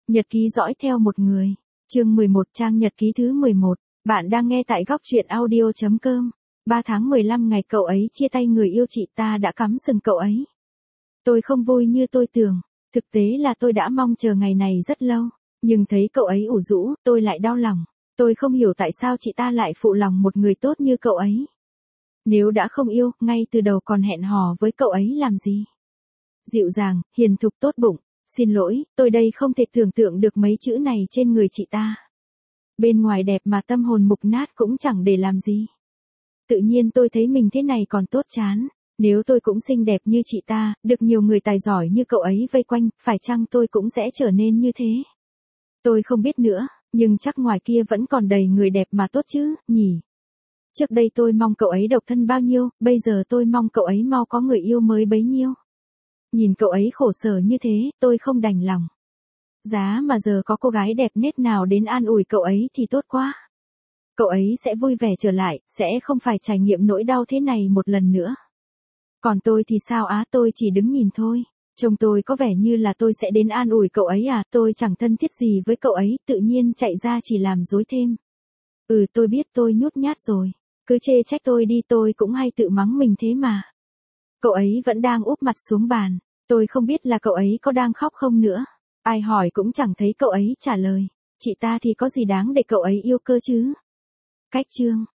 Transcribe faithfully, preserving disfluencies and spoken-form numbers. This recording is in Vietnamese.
Nhật ký dõi theo một người. Chương mười một, trang nhật ký thứ mười một. Bạn đang nghe tại góc truyện audio chấm com. ba tháng mười lăm ngày cậu ấy chia tay người yêu chị ta đã cắm sừng cậu ấy. Tôi không vui như tôi tưởng. Thực tế là tôi đã mong chờ ngày này rất lâu. Nhưng thấy cậu ấy ủ rũ, tôi lại đau lòng. Tôi không hiểu tại sao chị ta lại phụ lòng một người tốt như cậu ấy. Nếu đã không yêu, ngay từ đầu còn hẹn hò với cậu ấy làm gì? Dịu dàng, hiền thục tốt bụng. Xin lỗi, tôi đây không thể tưởng tượng được mấy chữ này trên người chị ta. Bên ngoài đẹp mà tâm hồn mục nát cũng chẳng để làm gì. Tự nhiên tôi thấy mình thế này còn tốt chán. Nếu tôi cũng xinh đẹp như chị ta, được nhiều người tài giỏi như cậu ấy vây quanh, phải chăng tôi cũng sẽ trở nên như thế? Tôi không biết nữa, nhưng chắc ngoài kia vẫn còn đầy người đẹp mà tốt chứ, nhỉ? Trước đây tôi mong cậu ấy độc thân bao nhiêu, bây giờ tôi mong cậu ấy mau có người yêu mới bấy nhiêu. Nhìn cậu ấy khổ sở như thế, tôi không đành lòng. Giá mà giờ có cô gái đẹp nết nào đến an ủi cậu ấy thì tốt quá. Cậu ấy sẽ vui vẻ trở lại, sẽ không phải trải nghiệm nỗi đau thế này một lần nữa. Còn tôi thì sao á, tôi chỉ đứng nhìn thôi. Trông tôi có vẻ như là tôi sẽ đến an ủi cậu ấy à, tôi chẳng thân thiết gì với cậu ấy, tự nhiên chạy ra chỉ làm dối thêm. Ừ, tôi biết tôi nhút nhát rồi. Cứ chê trách tôi đi, tôi cũng hay tự mắng mình thế mà. Cậu ấy vẫn đang úp mặt xuống bàn. Tôi không biết là cậu ấy có đang khóc không nữa. Ai hỏi cũng chẳng thấy cậu ấy trả lời. Chị ta thì có gì đáng để cậu ấy yêu cơ chứ? Cách chương.